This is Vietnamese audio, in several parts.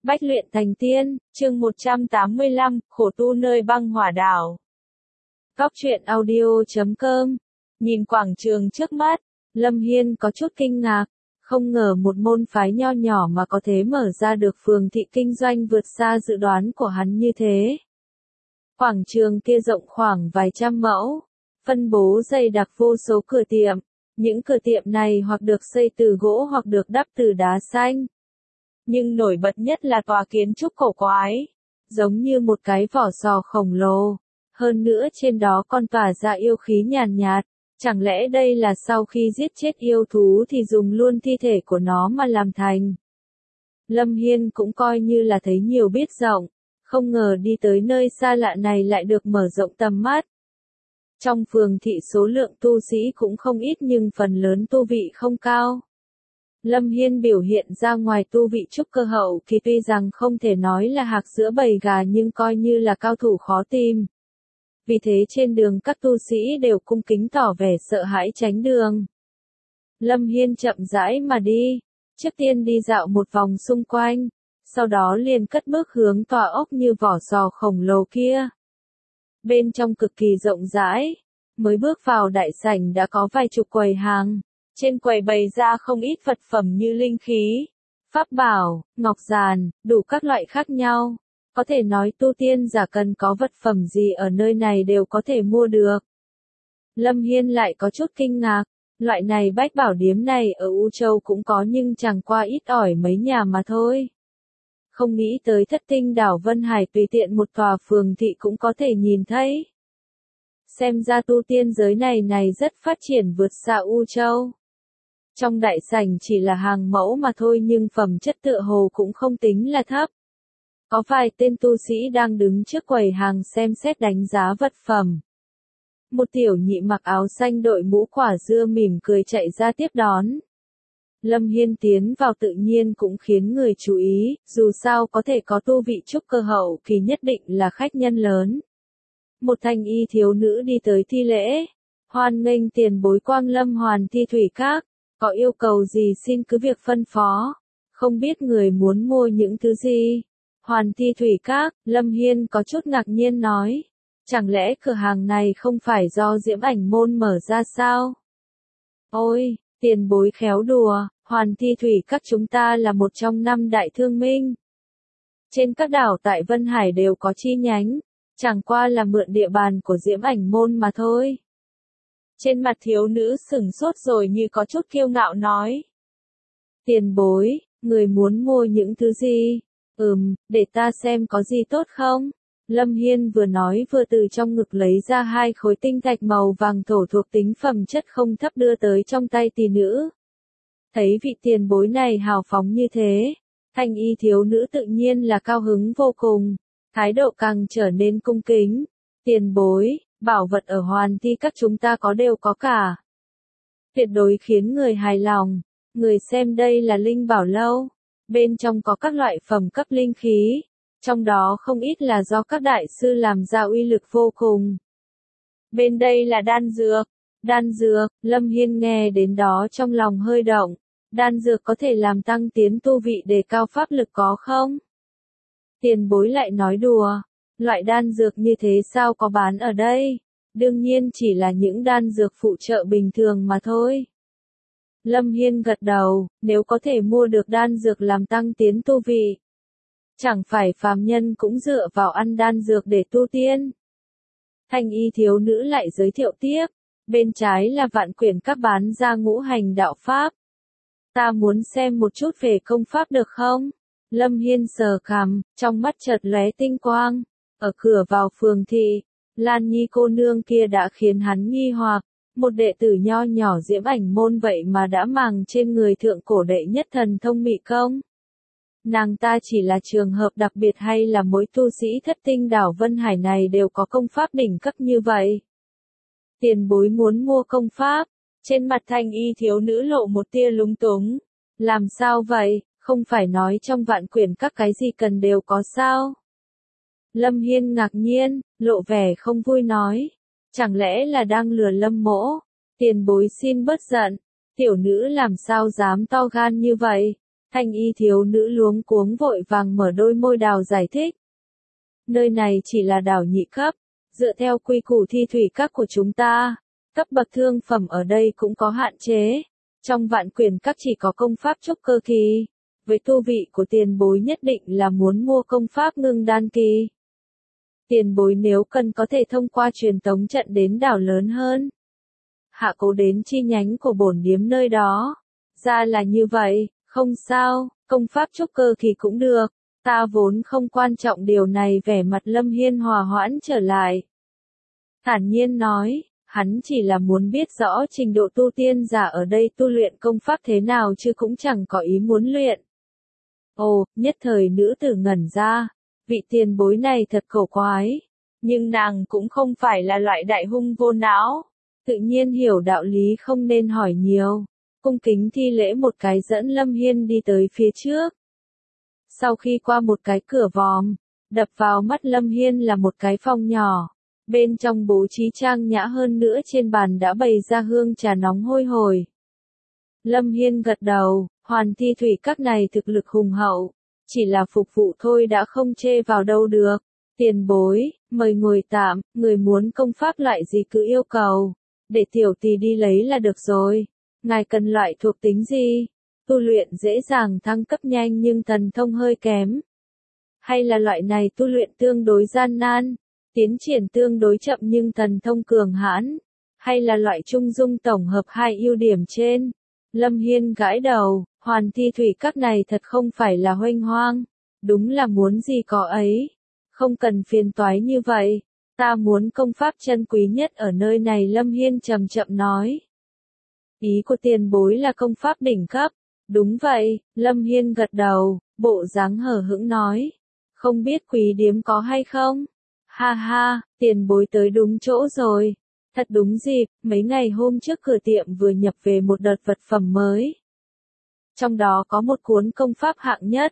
Bách luyện thành tiên, chương 185, khổ tu nơi băng hỏa đảo. Góc truyện audio.com. Nhìn quảng trường trước mắt, Lâm Hiên có chút kinh ngạc, không ngờ một môn phái nho nhỏ mà có thể mở ra được phường thị kinh doanh vượt xa dự đoán của hắn như thế. Quảng trường kia rộng khoảng vài trăm mẫu, phân bố dày đặc vô số cửa tiệm, những cửa tiệm này hoặc được xây từ gỗ hoặc được đắp từ đá xanh. Nhưng nổi bật nhất là tòa kiến trúc cổ quái, giống như một cái vỏ sò khổng lồ, hơn nữa trên đó còn tỏa ra yêu khí nhàn nhạt, chẳng lẽ đây là sau khi giết chết yêu thú thì dùng luôn thi thể của nó mà làm thành. Lâm Hiên cũng coi như là thấy nhiều biết rộng, không ngờ đi tới nơi xa lạ này lại được mở rộng tầm mắt. Trong phường thị số lượng tu sĩ cũng không ít nhưng phần lớn tu vị không cao. Lâm Hiên biểu hiện ra ngoài tu vị trúc cơ hậu kỳ tuy rằng không thể nói là hạc giữa bầy gà nhưng coi như là cao thủ khó tìm. Vì thế trên đường các tu sĩ đều cung kính tỏ vẻ sợ hãi tránh đường. Lâm Hiên chậm rãi mà đi, trước tiên đi dạo một vòng xung quanh, sau đó liền cất bước hướng tòa ốc như vỏ sò khổng lồ kia. Bên trong cực kỳ rộng rãi, mới bước vào đại sảnh đã có vài chục quầy hàng. Trên quầy bày ra không ít vật phẩm như linh khí, pháp bảo, ngọc giàn, đủ các loại khác nhau. Có thể nói tu tiên giả cần có vật phẩm gì ở nơi này đều có thể mua được. Lâm Hiên lại có chút kinh ngạc, loại này bách bảo điếm này ở U Châu cũng có nhưng chẳng qua ít ỏi mấy nhà mà thôi. Không nghĩ tới Thất Tinh đảo Vân Hải tùy tiện một tòa phường thị cũng có thể nhìn thấy. Xem ra tu tiên giới này rất phát triển vượt xa U Châu. Trong đại sảnh chỉ là hàng mẫu mà thôi nhưng phẩm chất tựa hồ cũng không tính là thấp. Có vài tên tu sĩ đang đứng trước quầy hàng xem xét đánh giá vật phẩm. Một tiểu nhị mặc áo xanh đội mũ quả dưa mỉm cười chạy ra tiếp đón. Lâm Hiên tiến vào tự nhiên cũng khiến người chú ý, dù sao có thể có tu vị trúc cơ hậu kỳ nhất định là khách nhân lớn. Một thanh y thiếu nữ đi tới thi lễ, hoan nghênh tiền bối quang lâm Hoàn Thi Thủy Các. Có yêu cầu gì xin cứ việc phân phó, không biết người muốn mua những thứ gì. Hoàn Thi Thủy Các, Lâm Hiên có chút ngạc nhiên nói, chẳng lẽ cửa hàng này không phải do Diễm Ảnh Môn mở ra sao? Ôi, tiền bối khéo đùa, Hoàn Thi Thủy Các chúng ta là một trong 5 đại thương minh. Trên các đảo tại Vân Hải đều có chi nhánh, chẳng qua là mượn địa bàn của Diễm Ảnh Môn mà thôi. Trên mặt thiếu nữ sửng sốt rồi như có chút kiêu ngạo nói. Tiền bối, người muốn mua những thứ gì? Để ta xem có gì tốt không? Lâm Hiên vừa nói vừa từ trong ngực lấy ra 2 khối tinh thạch màu vàng thổ thuộc tính phẩm chất không thấp đưa tới trong tay tỷ nữ. Thấy vị tiền bối này hào phóng như thế, thanh y thiếu nữ tự nhiên là cao hứng vô cùng, thái độ càng trở nên cung kính. Tiền bối, bảo vật ở Hoàn Thi Các chúng ta có đều có cả. Tuyệt đối khiến người hài lòng. Người xem đây là linh bảo lâu. Bên trong có các loại phẩm cấp linh khí. Trong đó không ít là do các đại sư làm ra uy lực vô cùng. Bên đây là đan dược. Đan dược, Lâm Hiên nghe đến đó trong lòng hơi động. Đan dược có thể làm tăng tiến tu vị đề cao pháp lực có không? Tiền bối lại nói đùa. Loại đan dược như thế sao có bán ở đây? Đương nhiên chỉ là những đan dược phụ trợ bình thường mà thôi. Lâm Hiên gật đầu, nếu có thể mua được đan dược làm tăng tiến tu vị. Chẳng phải phàm nhân cũng dựa vào ăn đan dược để tu tiên. Thanh y thiếu nữ lại giới thiệu tiếp, bên trái là Vạn Quyển Các bán ra ngũ hành đạo pháp. Ta muốn xem một chút về công pháp được không? Lâm Hiên sờ cằm, trong mắt chợt lóe tinh quang. Ở cửa vào phường thị, Lan Nhi cô nương kia đã khiến hắn nghi hoặc, một đệ tử nho nhỏ Diễm Ảnh Môn vậy mà đã màng trên người thượng cổ đệ nhất thần thông mị công. Nàng ta chỉ là trường hợp đặc biệt hay là mỗi tu sĩ Thất Tinh đảo Vân Hải này đều có công pháp đỉnh cấp như vậy? Tiền bối muốn mua công pháp, trên mặt thanh y thiếu nữ lộ một tia lúng túng. Làm sao vậy, không phải nói trong Vạn Quyển Các cái gì cần đều có sao? Lâm Hiên ngạc nhiên, lộ vẻ không vui nói. Chẳng lẽ là đang lừa Lâm mỗ? Tiền bối xin bớt giận. Tiểu nữ làm sao dám to gan như vậy? Thanh y thiếu nữ luống cuống vội vàng mở đôi môi đào giải thích. Nơi này chỉ là đảo nhị cấp, dựa theo quy củ thi thủy các của chúng ta, cấp bậc thương phẩm ở đây cũng có hạn chế. Trong vạn quyền các chỉ có công pháp trúc cơ kỳ, với tu vị của tiền bối nhất định là muốn mua công pháp ngưng đan kỳ. Tiền bối nếu cần có thể thông qua truyền tống trận đến đảo lớn hơn. Hạ Cố đến chi nhánh của bổn điếm nơi đó. Ra là như vậy, không sao, công pháp trúc cơ kỳ cũng được. Ta vốn không quan trọng điều này, vẻ mặt Lâm Hiên hòa hoãn trở lại. Thản nhiên nói, hắn chỉ là muốn biết rõ trình độ tu tiên giả ở đây tu luyện công pháp thế nào chứ cũng chẳng có ý muốn luyện. Ồ, nhất thời nữ tử ngẩn ra, vị tiền bối này thật cổ quái, nhưng nàng cũng không phải là loại đại hung vô não, tự nhiên hiểu đạo lý không nên hỏi nhiều, cung kính thi lễ một cái dẫn Lâm Hiên đi tới phía trước. Sau khi qua một cái cửa vòm, đập vào mắt Lâm Hiên là một cái phòng nhỏ, bên trong bố trí trang nhã hơn nữa, trên bàn đã bày ra hương trà nóng hôi hổi. Lâm Hiên gật đầu, Hoàn Thi Thủy các này thực lực hùng hậu, chỉ là phục vụ thôi đã không chê vào đâu được. Tiền bối, mời ngồi tạm, người muốn công pháp loại gì cứ yêu cầu, để tiểu tỳ đi lấy là được rồi. Ngài cần loại thuộc tính gì? Tu luyện dễ dàng thăng cấp nhanh nhưng thần thông hơi kém. Hay là loại này tu luyện tương đối gian nan, tiến triển tương đối chậm nhưng thần thông cường hãn? Hay là loại trung dung tổng hợp hai ưu điểm trên? Lâm Hiên gãi đầu, Hoàn Thi Thủy các này thật không phải là huênh hoang, đúng là muốn gì có ấy. Không cần phiền toái như vậy, ta muốn công pháp chân quý nhất ở nơi này, Lâm Hiên chậm chậm nói. Ý của tiền bối là công pháp đỉnh cấp. Đúng vậy, Lâm Hiên gật đầu, bộ dáng hờ hững nói. Không biết quý điếm có hay không? Ha ha, tiền bối tới đúng chỗ rồi. Thật đúng dịp, mấy ngày hôm trước cửa tiệm vừa nhập về một đợt vật phẩm mới. Trong đó có một cuốn công pháp hạng nhất.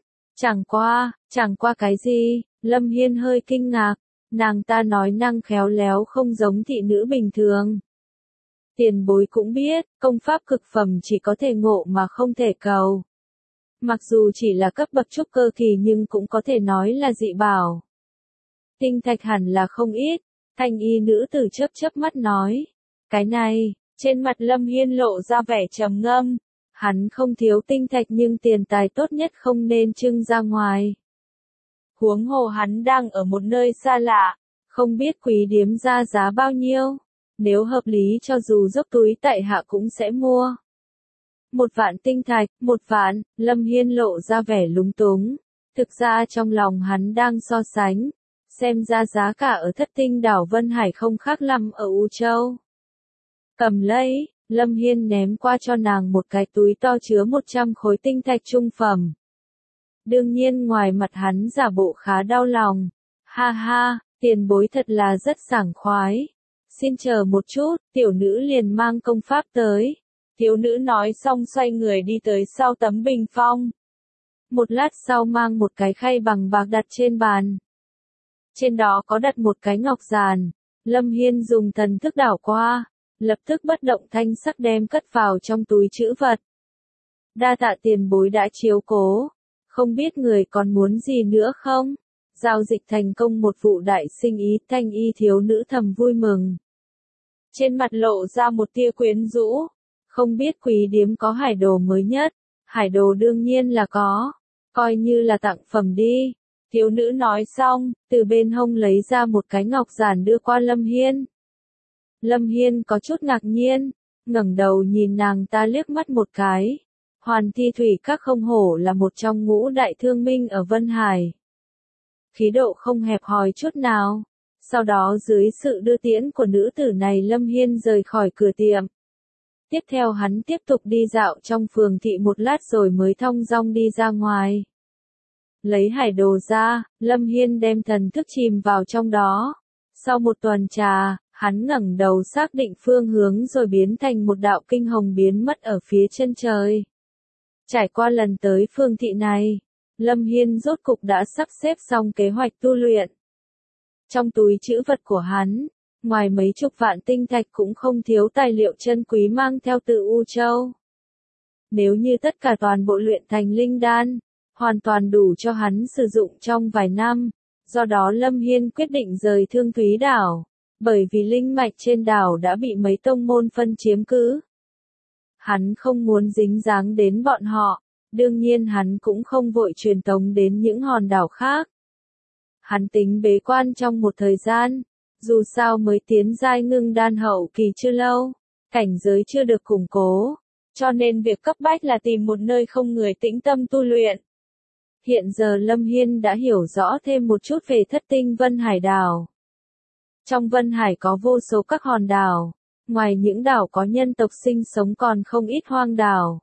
Chẳng qua cái gì? Lâm Hiên hơi kinh ngạc. Nàng ta nói năng khéo léo không giống thị nữ bình thường. Tiền bối cũng biết, công pháp cực phẩm chỉ có thể ngộ mà không thể cầu. Mặc dù chỉ là cấp bậc trúc cơ kỳ nhưng cũng có thể nói là dị bảo. Tinh thạch hẳn là không ít, thanh y nữ tử chớp mắt nói. Cái này, trên mặt Lâm Hiên lộ ra vẻ trầm ngâm. Hắn không thiếu tinh thạch nhưng tiền tài tốt nhất không nên trưng ra ngoài. Huống hồ hắn đang ở một nơi xa lạ, không biết quý điếm ra giá bao nhiêu. Nếu hợp lý cho dù dốc túi tại hạ cũng sẽ mua. 1.000.000 tinh thạch, 1.000.000, Lâm Hiên lộ ra vẻ lúng túng. Thực ra trong lòng hắn đang so sánh. Xem ra giá cả ở Thất Tinh đảo Vân Hải không khác lắm ở U Châu. Cầm lấy, Lâm Hiên ném qua cho nàng một cái túi to chứa 100 khối tinh thạch trung phẩm. Đương nhiên ngoài mặt hắn giả bộ khá đau lòng. Ha ha, tiền bối thật là rất sảng khoái. Xin chờ một chút, tiểu nữ liền mang công pháp tới. Thiếu nữ nói xong xoay người đi tới sau tấm bình phong. Một lát sau mang một cái khay bằng bạc đặt trên bàn. Trên đó có đặt một cái ngọc giàn. Lâm Hiên dùng thần thức đảo qua, lập tức bất động thanh sắc đem cất vào trong túi trữ vật. Đa tạ tiền bối đã chiếu cố. Không biết người còn muốn gì nữa không? Giao dịch thành công một vụ đại sinh ý, thanh y thiếu nữ thầm vui mừng. Trên mặt lộ ra một tia quyến rũ. Không biết quý điếm có hải đồ mới nhất. Hải đồ đương nhiên là có. Coi như là tặng phẩm đi. Thiếu nữ nói xong, từ bên hông lấy ra một cái ngọc giản đưa qua Lâm Hiên. Lâm Hiên có chút ngạc nhiên, ngẩng đầu nhìn nàng ta liếc mắt một cái. Hoàn Thi Thủy các không hổ là một trong ngũ đại thương minh ở Vân Hải. Khí độ không hẹp hòi chút nào. Sau đó dưới sự đưa tiễn của nữ tử này Lâm Hiên rời khỏi cửa tiệm. Tiếp theo hắn tiếp tục đi dạo trong phường thị một lát rồi mới thong dong đi ra ngoài. Lấy hải đồ ra, Lâm Hiên đem thần thức chìm vào trong đó. Sau một tuần trà, hắn ngẩng đầu xác định phương hướng rồi biến thành một đạo kinh hồng biến mất ở phía chân trời. Trải qua lần tới phương thị này, Lâm Hiên rốt cục đã sắp xếp xong kế hoạch tu luyện. Trong túi trữ vật của hắn, ngoài mấy chục vạn tinh thạch cũng không thiếu tài liệu chân quý mang theo từ U Châu. Nếu như tất cả toàn bộ luyện thành linh đan, hoàn toàn đủ cho hắn sử dụng trong vài năm. Do đó Lâm Hiên quyết định rời Thương Thúy đảo, bởi vì linh mạch trên đảo đã bị mấy tông môn phân chiếm cứ. Hắn không muốn dính dáng đến bọn họ, đương nhiên hắn cũng không vội truyền tống đến những hòn đảo khác. Hắn tính bế quan trong một thời gian, dù sao mới tiến giai ngưng đan hậu kỳ chưa lâu, cảnh giới chưa được củng cố, cho nên việc cấp bách là tìm một nơi không người tĩnh tâm tu luyện. Hiện giờ Lâm Hiên đã hiểu rõ thêm một chút về thất tinh Vân Hải đảo. Trong Vân Hải có vô số các hòn đảo, ngoài những đảo có nhân tộc sinh sống còn không ít hoang đảo.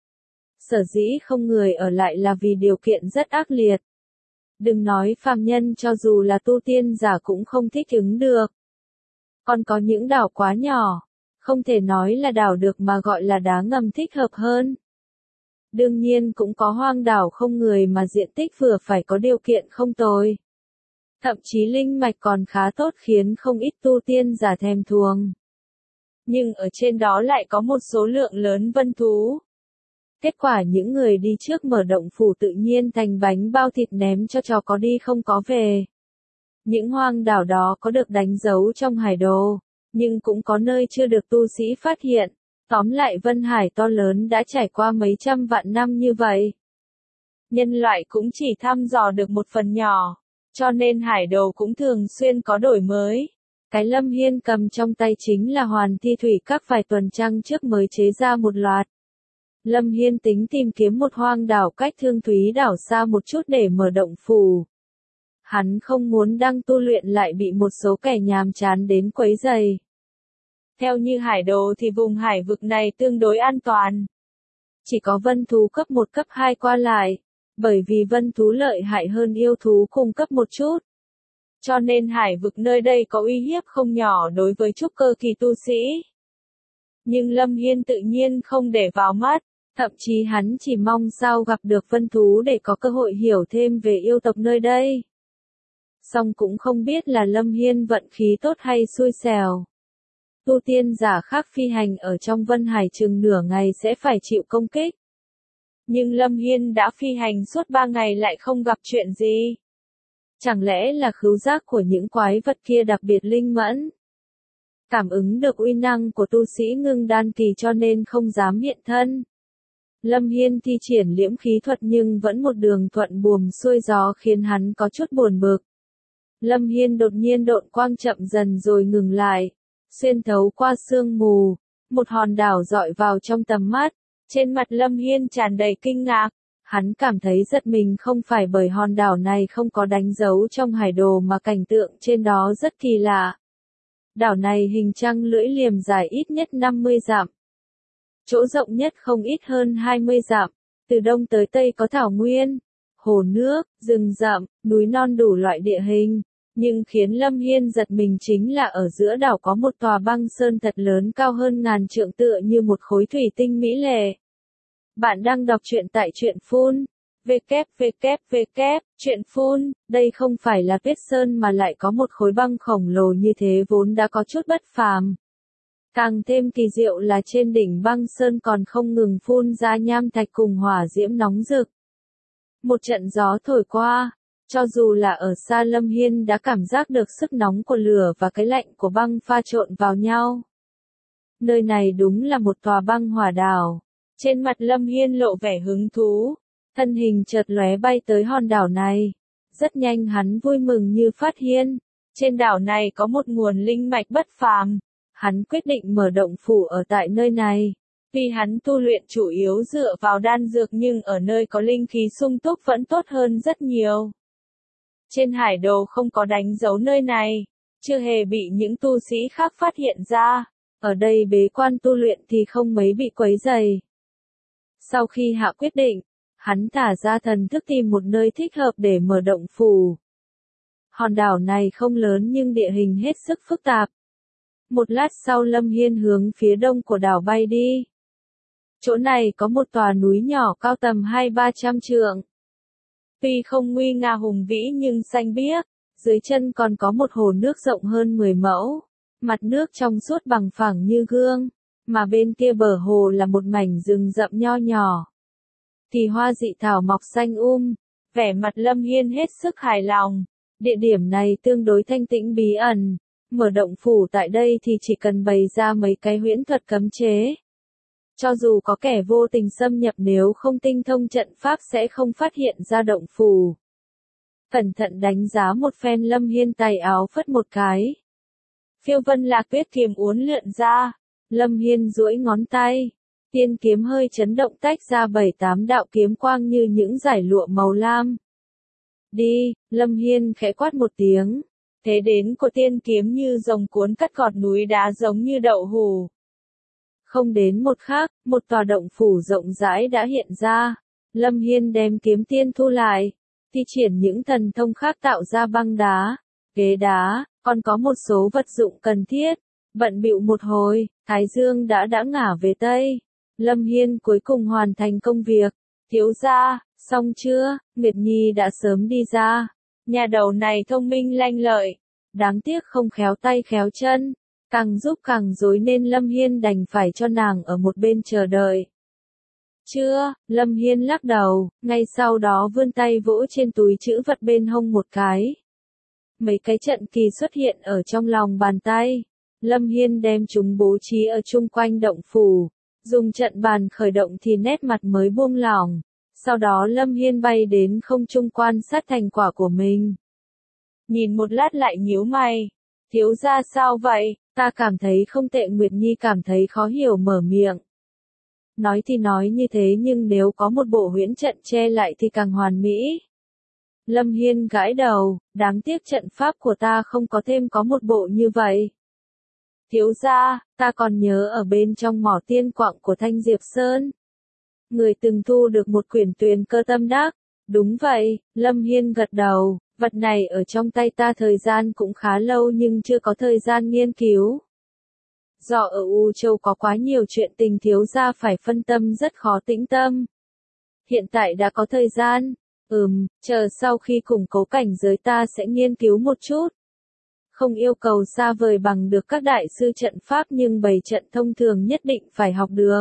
Sở dĩ không người ở lại là vì điều kiện rất ác liệt. Đừng nói phàm nhân, cho dù là tu tiên giả cũng không thích ứng được. Còn có những đảo quá nhỏ, không thể nói là đảo được mà gọi là đá ngầm thích hợp hơn. Đương nhiên cũng có hoang đảo không người mà diện tích vừa phải, có điều kiện không tồi. Thậm chí linh mạch còn khá tốt khiến không ít tu tiên giả thèm thuồng. Nhưng ở trên đó lại có một số lượng lớn vân thú. Kết quả những người đi trước mở động phủ tự nhiên thành bánh bao thịt ném cho chó có đi không có về. Những hoang đảo đó có được đánh dấu trong hải đồ, nhưng cũng có nơi chưa được tu sĩ phát hiện. Tóm lại Vân Hải to lớn đã trải qua mấy trăm vạn năm như vậy. Nhân loại cũng chỉ thăm dò được một phần nhỏ, cho nên hải đồ cũng thường xuyên có đổi mới. Cái Lâm Hiên cầm trong tay chính là Hoàn Thi Thủy các vài tuần trăng trước mới chế ra một loạt. Lâm Hiên tính tìm kiếm một hoang đảo cách Thương Thúy đảo xa một chút để mở động phủ. Hắn không muốn đang tu luyện lại bị một số kẻ nhàm chán đến quấy rầy. Theo như hải đồ thì vùng hải vực này tương đối an toàn. Chỉ có vân thú cấp 1 cấp 2 qua lại, bởi vì vân thú lợi hại hơn yêu thú cùng cấp một chút. Cho nên hải vực nơi đây có uy hiếp không nhỏ đối với trúc cơ kỳ tu sĩ. Nhưng Lâm Hiên tự nhiên không để vào mắt, thậm chí hắn chỉ mong sao gặp được vân thú để có cơ hội hiểu thêm về yêu tộc nơi đây. Song cũng không biết là Lâm Hiên vận khí tốt hay xui xẻo. Tu tiên giả khác phi hành ở trong Vân Hải chừng nửa ngày sẽ phải chịu công kích. Nhưng Lâm Hiên đã phi hành suốt 3 ngày lại không gặp chuyện gì. Chẳng lẽ là khứu giác của những quái vật kia đặc biệt linh mẫn? Cảm ứng được uy năng của tu sĩ ngưng đan kỳ cho nên không dám hiện thân. Lâm Hiên thi triển liễm khí thuật nhưng vẫn một đường thuận buồm xuôi gió khiến hắn có chút buồn bực. Lâm Hiên đột nhiên độn quang chậm dần rồi ngừng lại. Xuyên thấu qua sương mù, một hòn đảo dọi vào trong tầm mắt, trên mặt Lâm Hiên tràn đầy kinh ngạc. Hắn cảm thấy giật mình không phải bởi hòn đảo này không có đánh dấu trong hải đồ mà cảnh tượng trên đó rất kỳ lạ. Đảo này hình trăng lưỡi liềm dài ít nhất 50 dặm. Chỗ rộng nhất không ít hơn 20 dặm, từ đông tới tây có thảo nguyên, hồ nước, rừng rậm, núi non đủ loại địa hình. Nhưng khiến Lâm Hiên giật mình chính là ở giữa đảo có một tòa băng sơn thật lớn cao hơn ngàn trượng tựa như một khối thủy tinh mỹ lệ. Bạn đang đọc truyện tại truyện Phun. Truyện Phun, đây không phải là tuyết sơn mà lại có một khối băng khổng lồ như thế vốn đã có chút bất phàm. Càng thêm kỳ diệu là trên đỉnh băng sơn còn không ngừng phun ra nham thạch cùng hỏa diễm nóng rực. Một trận gió thổi qua. Cho dù là ở xa Lâm Hiên đã cảm giác được sức nóng của lửa và cái lạnh của băng pha trộn vào nhau. Nơi này đúng là một tòa băng hỏa đảo. Trên mặt Lâm Hiên lộ vẻ hứng thú. Thân hình chợt lóe bay tới hòn đảo này. Rất nhanh hắn vui mừng như phát hiện. Trên đảo này có một nguồn linh mạch bất phàm. Hắn quyết định mở động phủ ở tại nơi này. Vì hắn tu luyện chủ yếu dựa vào đan dược nhưng ở nơi có linh khí sung túc vẫn tốt hơn rất nhiều. Trên hải đồ không có đánh dấu nơi này, chưa hề bị những tu sĩ khác phát hiện ra. Ở đây bế quan tu luyện thì không mấy bị quấy rầy. Sau khi hạ quyết định, hắn thả ra thần thức tìm một nơi thích hợp để mở động phủ. Hòn đảo này không lớn nhưng địa hình hết sức phức tạp. Một lát sau Lâm Hiên hướng phía đông của đảo bay đi. Chỗ này có một tòa núi nhỏ cao tầm 200-300 trượng. Tuy không nguy nga hùng vĩ nhưng xanh biếc, dưới chân còn có một hồ nước rộng hơn 10 mẫu, mặt nước trong suốt bằng phẳng như gương. mà bên kia bờ hồ là một mảnh rừng rậm nho nhỏ. Kỳ hoa dị thảo mọc xanh vẻ mặt Lâm Hiên hết sức hài lòng. Địa điểm này tương đối thanh tĩnh bí ẩn, mở động phủ tại đây thì chỉ cần bày ra mấy cái huyễn thuật cấm chế. Cho dù có kẻ vô tình xâm nhập nếu không tinh thông trận pháp sẽ không phát hiện ra động phủ. Cẩn thận đánh giá một phen Lâm Hiên tay áo phất một cái. Phiêu vân lạc tuyết kiếm uốn lượn ra, Lâm Hiên duỗi ngón tay. Tiên kiếm hơi chấn động tách ra 7-8 đạo kiếm quang như những dải lụa màu lam. Đi, Lâm Hiên khẽ quát một tiếng. Thế đến của tiên kiếm như rồng cuốn cắt gọt núi đá giống như đậu hù. Không đến một khắc, một tòa động phủ rộng rãi đã hiện ra. Lâm Hiên đem kiếm tiên thu lại, thi triển những thần thông khác tạo ra băng đá, ghế đá, còn có một số vật dụng cần thiết. Bận bịu một hồi, Thái Dương đã ngả về Tây. Lâm Hiên cuối cùng hoàn thành công việc. Thiếu gia, xong chưa? Nguyệt Nhi đã sớm đi ra. Nhà đầu này thông minh lanh lợi. Đáng tiếc không khéo tay khéo chân. Càng giúp càng rối nên Lâm Hiên đành phải cho nàng ở một bên chờ đợi. Chưa, Lâm Hiên lắc đầu, ngay sau đó vươn tay vỗ trên túi trữ vật bên hông một cái. Mấy cái trận kỳ xuất hiện ở trong lòng bàn tay. Lâm Hiên đem chúng bố trí ở chung quanh động phủ. Dùng trận bàn khởi động thì nét mặt mới buông lỏng. Sau đó Lâm Hiên bay đến không trung quan sát thành quả của mình. Nhìn một lát lại nhíu mày. Thiếu gia sao vậy? Ta cảm thấy không tệ. Nguyệt Nhi cảm thấy khó hiểu mở miệng. Nói thì nói như thế nhưng nếu có một bộ huyễn trận che lại thì càng hoàn mỹ. Lâm Hiên gãi đầu, đáng tiếc trận pháp của ta không có thêm có một bộ như vậy. Thiếu gia, ta còn nhớ ở bên trong mỏ tiên quặng của Thanh Diệp Sơn. Người từng thu được một quyển tuyền cơ tâm đắc. Đúng vậy, Lâm Hiên gật đầu, vật này ở trong tay ta thời gian cũng khá lâu nhưng chưa có thời gian nghiên cứu. Do ở U Châu có quá nhiều chuyện tình thiếu gia phải phân tâm rất khó tĩnh tâm. Hiện tại đã có thời gian. Chờ sau khi củng cố cảnh giới ta sẽ nghiên cứu một chút. Không yêu cầu xa vời bằng được các đại sư trận pháp nhưng bày trận thông thường nhất định phải học được.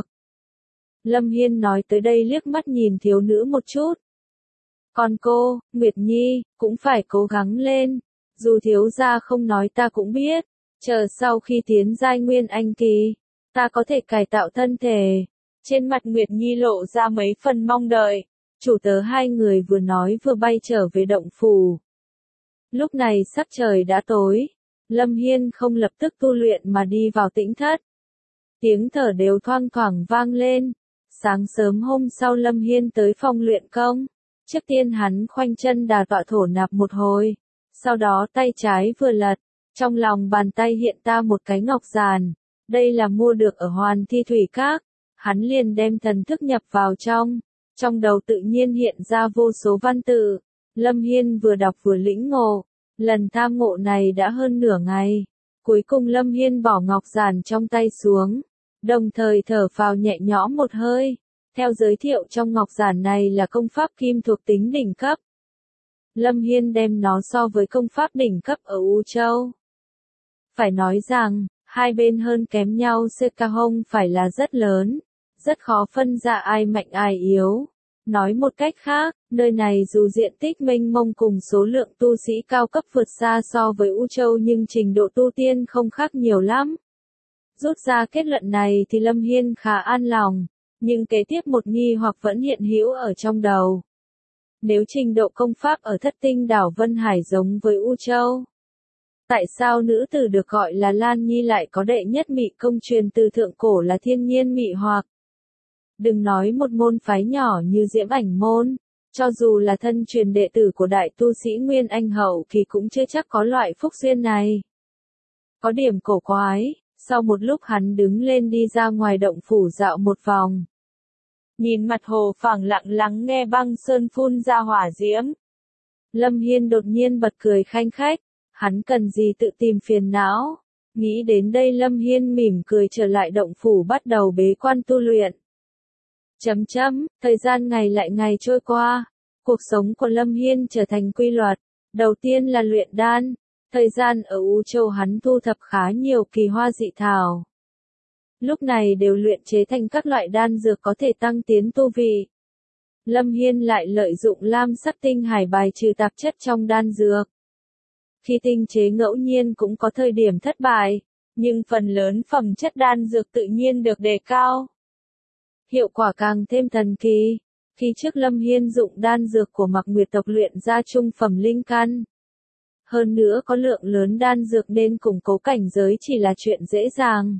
Lâm Hiên nói tới đây liếc mắt nhìn thiếu nữ một chút. Còn cô, Nguyệt Nhi, cũng phải cố gắng lên. Dù thiếu gia không nói ta cũng biết. Chờ sau khi tiến giai nguyên anh kỳ, ta có thể cải tạo thân thể. Trên mặt Nguyệt Nhi lộ ra mấy phần mong đợi. Chủ tớ hai người vừa nói vừa bay trở về động phủ. Lúc này sắc trời đã tối. Lâm Hiên không lập tức tu luyện mà đi vào tĩnh thất. Tiếng thở đều thoang thoảng vang lên. Sáng sớm hôm sau Lâm Hiên tới phòng luyện công. Trước tiên hắn khoanh chân đà tọa thổ nạp một hồi. Sau đó tay trái vừa lật. Trong lòng bàn tay hiện ra một cái ngọc giàn. Đây là mua được ở Hoàn Thi Thủy Các. Hắn liền đem thần thức nhập vào trong. Trong đầu tự nhiên hiện ra vô số văn tự. Lâm Hiên vừa đọc vừa lĩnh ngộ. Lần tham ngộ này đã hơn nửa ngày. Cuối cùng Lâm Hiên bỏ ngọc giản trong tay xuống. Đồng thời thở phào nhẹ nhõm một hơi. Theo giới thiệu trong ngọc giản này là công pháp kim thuộc tính đỉnh cấp. Lâm Hiên đem nó so với công pháp đỉnh cấp ở U Châu. Phải nói rằng, hai bên hơn kém nhau không phải là rất lớn. Rất khó phân ra ai mạnh ai yếu. Nói một cách khác, nơi này dù diện tích mênh mông cùng số lượng tu sĩ cao cấp vượt xa so với U Châu nhưng trình độ tu tiên không khác nhiều lắm. Rút ra kết luận này thì Lâm Hiên khá an lòng, nhưng kế tiếp một nghi hoặc vẫn hiện hữu ở trong đầu. Nếu trình độ công pháp ở Thất Tinh đảo Vân Hải giống với U Châu, tại sao nữ tử được gọi là Lan Nhi lại có đệ nhất mị công truyền từ thượng cổ là Thiên Nhiên Mị Hoặc? Đừng nói một môn phái nhỏ như Diễm Ảnh môn, cho dù là thân truyền đệ tử của đại tu sĩ Nguyên Anh hậu thì cũng chưa chắc có loại phúc duyên này. Có điểm cổ quái, sau một lúc hắn đứng lên đi ra ngoài động phủ dạo một vòng. Nhìn mặt hồ phẳng lặng lắng nghe băng sơn phun ra hỏa diễm. Lâm Hiên đột nhiên bật cười khanh khách, hắn cần gì tự tìm phiền não. Nghĩ đến đây Lâm Hiên mỉm cười trở lại động phủ bắt đầu bế quan tu luyện. Thời gian ngày lại ngày trôi qua, cuộc sống của Lâm Hiên trở thành quy luật. Đầu tiên là luyện đan, thời gian ở U Châu hắn thu thập khá nhiều kỳ hoa dị thảo. lúc này đều luyện chế thành các loại đan dược có thể tăng tiến tu vị. Lâm Hiên lại lợi dụng lam sắc tinh hải bài trừ tạp chất trong đan dược. Khi tinh chế ngẫu nhiên cũng có thời điểm thất bại, nhưng phần lớn phẩm chất đan dược tự nhiên được đề cao. Hiệu quả càng thêm thần kỳ. Khi trước Lâm Hiên dụng đan dược của Mạc Nguyệt tộc luyện ra trung phẩm linh căn. Hơn nữa có lượng lớn đan dược nên củng cố cảnh giới chỉ là chuyện dễ dàng.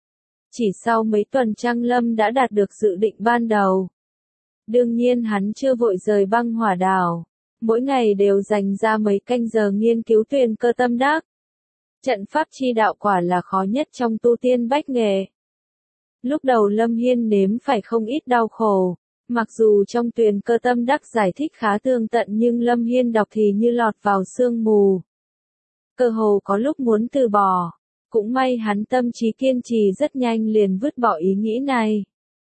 Chỉ sau mấy tuần Trang Lâm đã đạt được dự định ban đầu. Đương nhiên hắn chưa vội rời băng hỏa đảo. Mỗi ngày đều dành ra mấy canh giờ nghiên cứu tuyền cơ tâm đắc. Trận pháp chi đạo quả là khó nhất trong tu tiên bách nghệ. Lúc đầu Lâm Hiên nếm phải không ít đau khổ. Mặc dù trong tuyền cơ tâm đắc giải thích khá tường tận nhưng Lâm Hiên đọc thì như lọt vào sương mù. Cơ hồ có lúc muốn từ bỏ. Cũng may hắn tâm trí kiên trì rất nhanh liền vứt bỏ ý nghĩ này.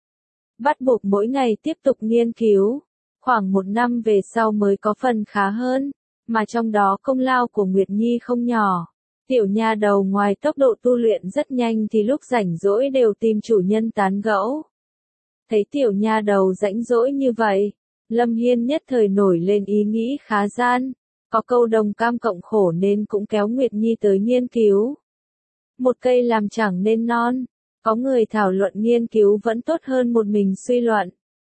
Bắt buộc mỗi ngày tiếp tục nghiên cứu. Khoảng 1 năm về sau mới có phần khá hơn. Mà trong đó công lao của Nguyệt Nhi không nhỏ. Tiểu nha đầu ngoài tốc độ tu luyện rất nhanh thì lúc rảnh rỗi đều tìm chủ nhân tán gẫu. Thấy tiểu nha đầu rãnh rỗi như vậy, Lâm Hiên nhất thời nổi lên ý nghĩ khá gian. Có câu đồng cam cộng khổ nên cũng kéo Nguyệt Nhi tới nghiên cứu. Một cây làm chẳng nên non, có người thảo luận nghiên cứu vẫn tốt hơn một mình suy luận.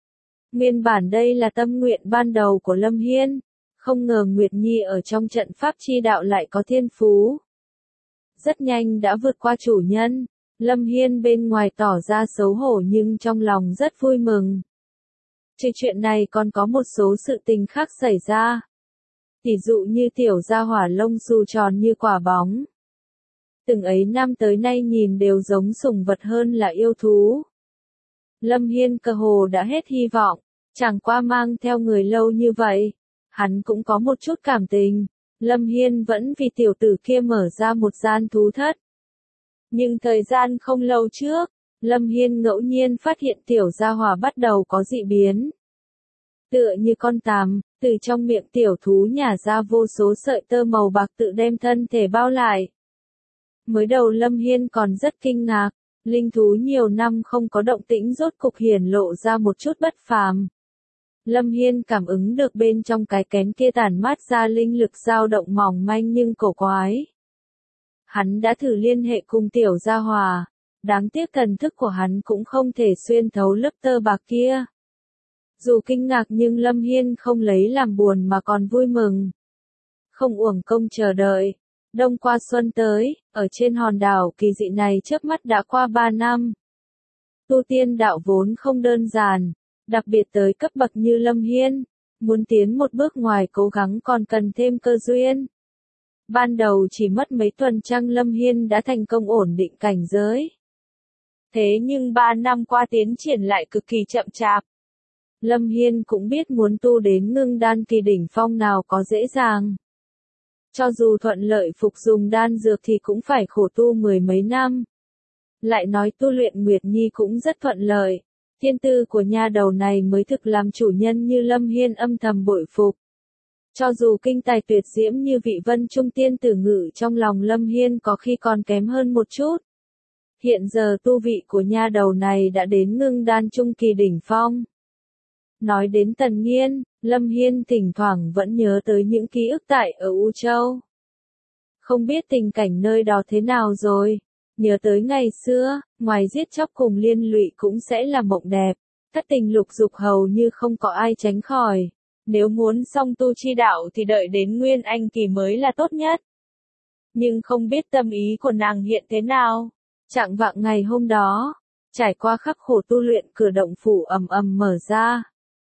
Nguyên bản đây là tâm nguyện ban đầu của Lâm Hiên, không ngờ Nguyệt Nhi ở trong trận pháp chi đạo lại có thiên phú. Rất nhanh đã vượt qua chủ nhân, Lâm Hiên bên ngoài tỏ ra xấu hổ nhưng trong lòng rất vui mừng. Trừ chuyện này còn có một số sự tình khác xảy ra. Tỷ dụ như tiểu gia hỏa lông xù tròn như quả bóng. Từng ấy năm tới nay nhìn đều giống sủng vật hơn là yêu thú. Lâm Hiên cơ hồ đã hết hy vọng, chẳng qua mang theo người lâu như vậy. Hắn cũng có một chút cảm tình, Lâm Hiên vẫn vì tiểu tử kia mở ra một gian thú thất. Nhưng thời gian không lâu trước, Lâm Hiên ngẫu nhiên phát hiện tiểu gia hỏa bắt đầu có dị biến. Tựa như con tằm, từ trong miệng tiểu thú nhả ra vô số sợi tơ màu bạc tự đem thân thể bao lại. Mới đầu Lâm Hiên còn rất kinh ngạc, linh thú nhiều năm không có động tĩnh rốt cục hiển lộ ra một chút bất phàm. Lâm Hiên cảm ứng được bên trong cái kén kia tản mát ra linh lực dao động mỏng manh nhưng cổ quái. Hắn đã thử liên hệ cùng tiểu gia hỏa, đáng tiếc thần thức của hắn cũng không thể xuyên thấu lớp tơ bạc kia. Dù kinh ngạc nhưng Lâm Hiên không lấy làm buồn mà còn vui mừng. Không uổng công chờ đợi. Đông qua xuân tới, ở trên hòn đảo kỳ dị này chớp mắt đã qua 3 năm. Tu tiên đạo vốn không đơn giản, đặc biệt tới cấp bậc như Lâm Hiên, muốn tiến một bước ngoài cố gắng còn cần thêm cơ duyên. Ban đầu chỉ mất mấy tuần trăng Lâm Hiên đã thành công ổn định cảnh giới. Thế nhưng 3 năm qua tiến triển lại cực kỳ chậm chạp. Lâm Hiên cũng biết muốn tu đến ngưng đan kỳ đỉnh phong nào có dễ dàng. Cho dù thuận lợi phục dùng đan dược thì cũng phải khổ tu 10 mấy năm. Lại nói tu luyện Nguyệt Nhi cũng rất thuận lợi. Thiên tư của nha đầu này mới thực làm chủ nhân như Lâm Hiên âm thầm bội phục. Cho dù kinh tài tuyệt diễm như vị vân trung tiên tử ngự trong lòng Lâm Hiên có khi còn kém hơn một chút. Hiện giờ tu vị của nha đầu này đã đến ngưng đan trung kỳ đỉnh phong. Nói đến Tần Nghiên, Lâm Hiên thỉnh thoảng vẫn nhớ tới những ký ức tại ở U Châu. Không biết tình cảnh nơi đó thế nào rồi, nhớ tới ngày xưa, ngoài giết chóc cùng liên lụy cũng sẽ là mộng đẹp, thất tình lục dục hầu như không có ai tránh khỏi. Nếu muốn song tu chi đạo thì đợi đến Nguyên Anh kỳ mới là tốt nhất. Nhưng không biết tâm ý của nàng hiện thế nào. Trạng vạng ngày hôm đó, trải qua khắc khổ tu luyện cửa động phủ ầm ầm mở ra.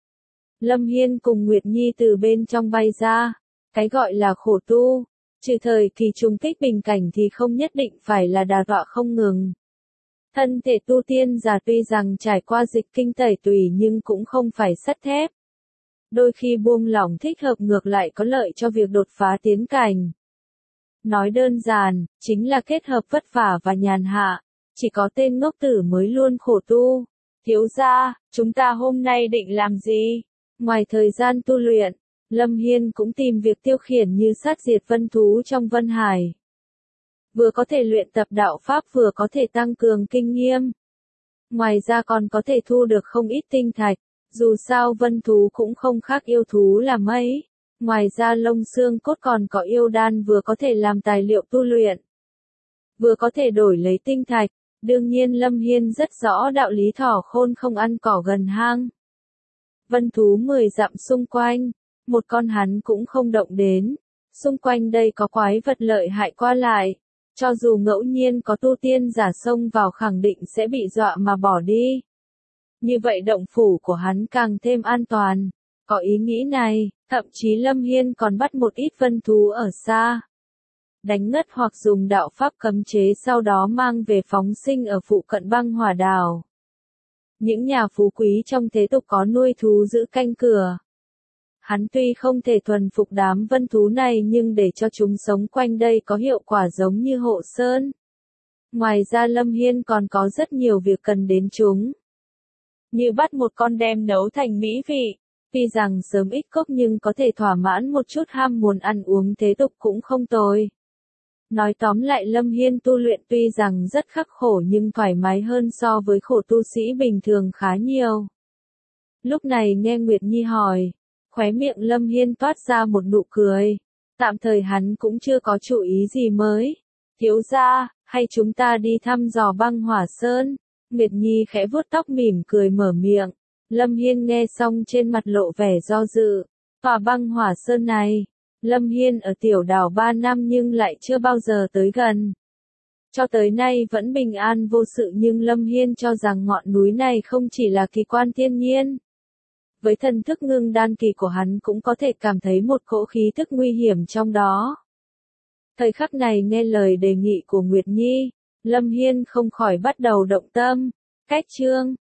Lâm Hiên cùng Nguyệt Nhi từ bên trong bay ra. Cái gọi là khổ tu, trừ thời kỳ trùng kích bình cảnh thì không nhất định phải là đà tọa không ngừng. Thân thể tu tiên giả tuy rằng trải qua dịch kinh tẩy tùy nhưng cũng không phải sắt thép. Đôi khi buông lỏng thích hợp ngược lại có lợi cho việc đột phá tiến cảnh. Nói đơn giản, chính là kết hợp vất vả và nhàn hạ, chỉ có tên ngốc tử mới luôn khổ tu. Thiếu gia, chúng ta hôm nay định làm gì? Ngoài thời gian tu luyện, Lâm Hiên cũng tìm việc tiêu khiển như sát diệt vân thú trong Vân Hải. Vừa có thể luyện tập đạo pháp vừa có thể tăng cường kinh nghiệm, Ngoài ra còn có thể thu được không ít tinh thạch, dù sao vân thú cũng không khác yêu thú là mấy. Ngoài ra lông xương cốt còn có yêu đan vừa có thể làm tài liệu tu luyện, vừa có thể đổi lấy tinh thạch. Đương nhiên Lâm Hiên rất rõ đạo lý thỏ khôn không ăn cỏ gần hang. Vân thú 10 dặm xung quanh, một con hắn cũng không động đến. Xung quanh đây có quái vật lợi hại qua lại, cho dù ngẫu nhiên có tu tiên giả xông vào khẳng định sẽ bị dọa mà bỏ đi. Như vậy động phủ của hắn càng thêm an toàn. Có ý nghĩ này, thậm chí Lâm Hiên còn bắt một ít vân thú ở xa, đánh ngất hoặc dùng đạo pháp cấm chế sau đó mang về phóng sinh ở phụ cận băng hỏa đảo. Những nhà phú quý trong thế tục có nuôi thú giữ canh cửa. Hắn tuy không thể thuần phục đám vân thú này nhưng để cho chúng sống quanh đây có hiệu quả giống như hộ sơn. Ngoài ra Lâm Hiên còn có rất nhiều việc cần đến chúng. Như bắt một con đem nấu thành mỹ vị. Tuy rằng sớm ít cốc nhưng có thể thỏa mãn một chút ham muốn ăn uống thế tục cũng không tồi. Nói tóm lại Lâm Hiên tu luyện tuy rằng rất khắc khổ nhưng thoải mái hơn so với khổ tu sĩ bình thường khá nhiều. Lúc này nghe Nguyệt Nhi hỏi, khóe miệng Lâm Hiên toát ra một nụ cười. Tạm thời hắn cũng chưa có chủ ý gì mới. Thiếu gia, hay chúng ta đi thăm dò băng hỏa sơn? Nguyệt Nhi khẽ vuốt tóc mỉm cười mở miệng. Lâm Hiên nghe xong trên mặt lộ vẻ do dự. Tòa băng hỏa sơn này, Lâm Hiên ở tiểu đảo 3 năm nhưng lại chưa bao giờ tới gần. Cho tới nay vẫn bình an vô sự nhưng Lâm Hiên cho rằng ngọn núi này không chỉ là kỳ quan thiên nhiên. Với thần thức ngưng đan kỳ của hắn cũng có thể cảm thấy một cỗ khí thức nguy hiểm trong đó. Thời khắc này nghe lời đề nghị của Nguyệt Nhi, Lâm Hiên không khỏi bắt đầu động tâm. Cách chương